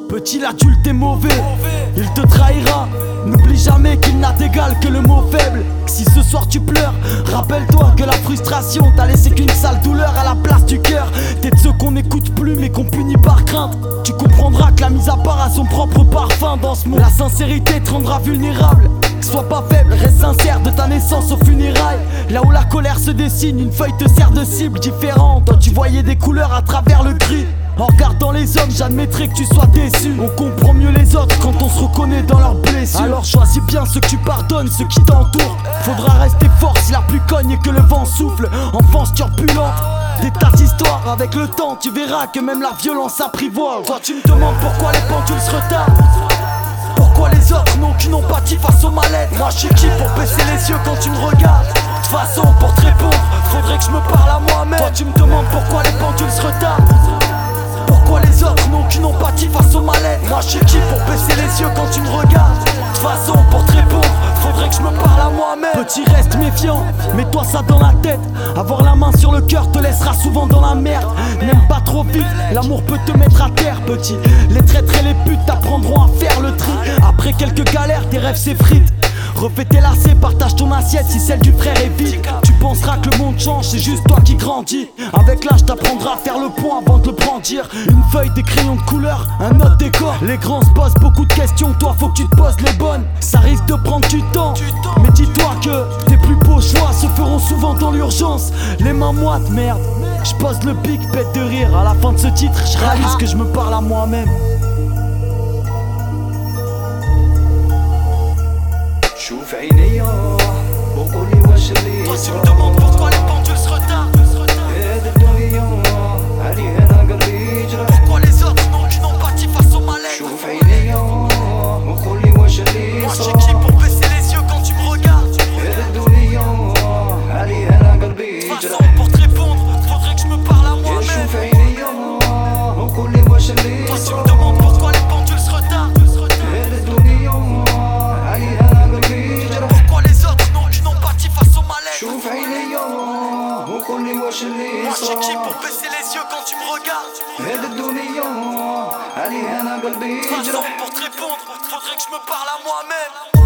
Petit l'adulte est mauvais, il te trahira. N'oublie jamais qu'il n'a d'égal que le mot faible. Si ce soir tu pleures, rappelle-toi que la frustration t'a laissé qu'une sale douleur à la place du cœur. T'es de ceux qu'on n'écoute plus mais qu'on punit par crainte. Tu comprendras que la mise à part a son propre parfum dans ce monde. La sincérité te rendra vulnérable. Sois pas faible, reste sincère de ta naissance aux funérailles. Là où la colère se dessine, une feuille te sert de cible différente. Toi tu voyais des couleurs à travers le gris. En regardant les hommes, j'admettrai que tu sois déçu. On comprend mieux les autres quand on se reconnaît dans leurs blessures. Alors choisis bien ceux que tu pardonnes, ceux qui t'entourent. Faudra rester fort si la pluie cogne et que le vent souffle. Enfance turbulente, des tas d'histoires. Avec le temps, tu verras que même la violence apprivoise. Toi tu me demandes pourquoi les pendules se retardent. Pourquoi les autres n'ont qu'une empathie face au mal-être. Moi je suis qui pour baisser les yeux quand tu me regardes. De toute façon pour te répondre, faudrait que je me parle à moi-même. Toi tu me demandes pourquoi les pendules se retardent. Pourquoi les autres n'ont qu'une empathie face au mal-être. Moi je suis qui pour baisser les yeux quand tu me regardes. De toute façon pour te répondre, faudrait que je me parle à moi-même. Petit reste méfiant, mets-toi ça dans la tête. Avoir la main sur le cœur te laissera souvent dans la merde. N'aime pas trop vite, l'amour peut te mettre à terre petit. Les traîtres et les putes t'apprendront à faire le tri. Après quelques galères, tes rêves s'effritent. Refais tes lacets, partage ton assiette si celle du frère est vide. Tu penseras que le monde change, c'est juste toi qui grandis. Avec l'âge t'apprendras à faire le point avant de le brandir. Une feuille, des crayons de couleur, un autre décor. Les grands se posent beaucoup de questions, toi faut que tu te poses les bonnes. Ça risque de prendre du temps, mais dis-toi que tes plus beaux choix se feront souvent dans l'urgence. Les mains moites, merde. Je pose le pic, bête de rire. À la fin de ce titre, je réalise que je me parle à moi-même. شوف عينيا وقولي واش اللي Toi tu me demandes pourquoi les pendules se retardent. هاد الدنيا عليها انا قلبي يجرح. Pourquoi les autres n'ont qu'une empathie face au mal-être. شوف عينيا وقولي واش اللي Moi je suis qui pour baisser les yeux quand tu me regardes. هاد الدنيا عليها انا قلبي De toute يجرح. façon pour te répondre, faudrait que je me parle à moi-même. شوف عينيا وقولي واش اللي Toi tu me demandes pourquoi les pendules se retardent. هاد الدنيا عليها انا قلبي يجرح. Pourquoi les autres n'ont qu'une empathie face au mal-être. شوف عينيا وقولي واش اللي Moi je suis qui pour baisser les yeux quand tu me regardes. هاد الدنيا عليها انا قلبي De toute façon يجرح. pour te répondre, faudrait que je me parle à moi-même.